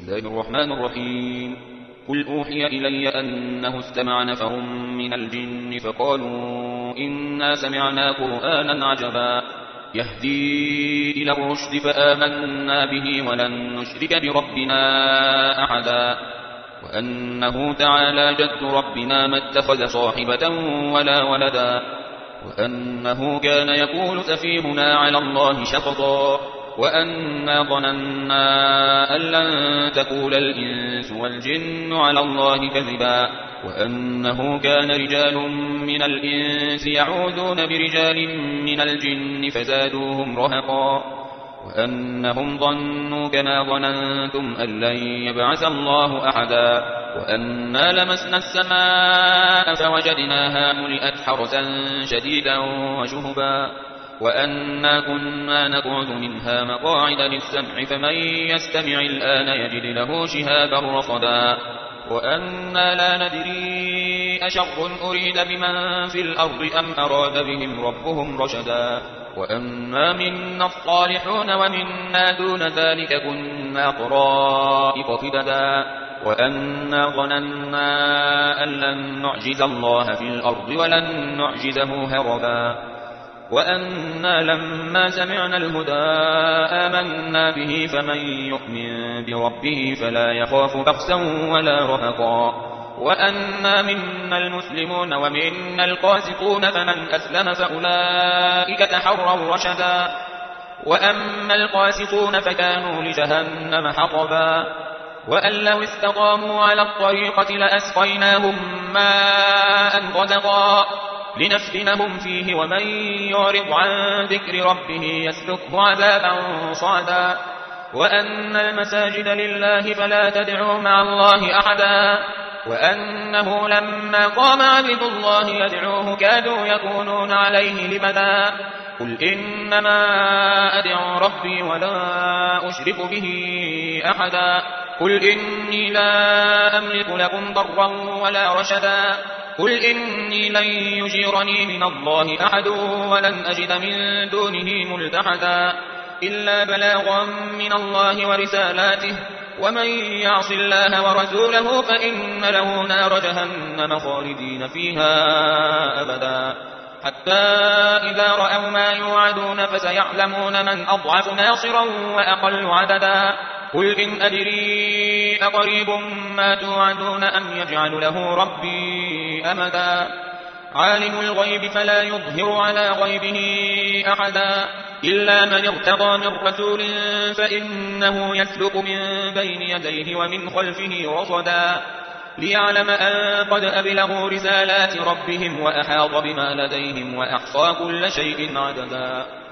الله الرحمن الرحيم. قل أوحي إلي أنه استمع نفر من الجن فقالوا إنا سمعنا قرآنا عجبا يهدي إلى الرشد فآمنا به ولن نشرك بربنا أحدا وأنه تعالى جد ربنا ما اتخذ صاحبة ولا ولدا وأنه كان يقول سفيهنا على الله شططا وأنا ظننا أن لن تقول الإنس والجن على الله كذبا وأنه كان رجال من الإنس يعوذون برجال من الجن فزادوهم رهقا وأنهم ظنوا كما ظننتم أن لن يبعث الله أحدا وأنا لمسنا السماء فوجدناها ملئت حرسا شديدا وشهبا وأنا كنا نقعد منها مقاعد للسمع فمن يستمع الآن يجد له شهابا رصدا وأنا لا ندري أشر أريد بمن في الأرض أم أراد بهم ربهم رشدا وأنا منا الصالحون ومنا دون ذلك كنا طرائق قددا وأنا ظننا أن لن نعجز الله في الأرض ولن نعجزه هربا وأنا لما سمعنا الهدى آمنا به فمن يؤمن بربه فلا يخاف بخسا ولا رهقا وأنا منا المسلمون ومنا القاسطون فمن أسلم فأولئك تحروا رشدا وأما القاسطون فكانوا لجهنم حطبا وأن لو استقاموا على الطريقة لأسقيناهم ماء غدقا لنفتنهم فيه ومن يعرض عن ذكر ربه يسلكه عذابا صعدا وأن المساجد لله فلا تدعوا مع الله أحدا وأنه لما قام عبد الله يدعوه كادوا يكونون عليه لبدا قل إنما أدعو ربي ولا أشرك به أحدا قل إني لا أملك لكم ضرا ولا رشدا قل إني لن يجيرني من الله أحد ولن أجد من دونه ملتحدا إلا بلاغا من الله ورسالاته ومن يعص الله ورسوله فإن له نار جهنم خالدين فيها أبدا حتى إذا رأوا ما يوعدون فسيعلمون من أضعف ناصرا وأقل عددا قل إن أدري أقريب ما توعدون أم يجعل له ربي أمدا عالم الغيب فلا يظهر على غيبه أحدا إلا من ارتضى من رسول فإنه يسلك من بين يديه ومن خلفه رصدا ليعلم أن قد أبلغوا رسالات ربهم وأحاط بما لديهم وأحصى كل شيء عددا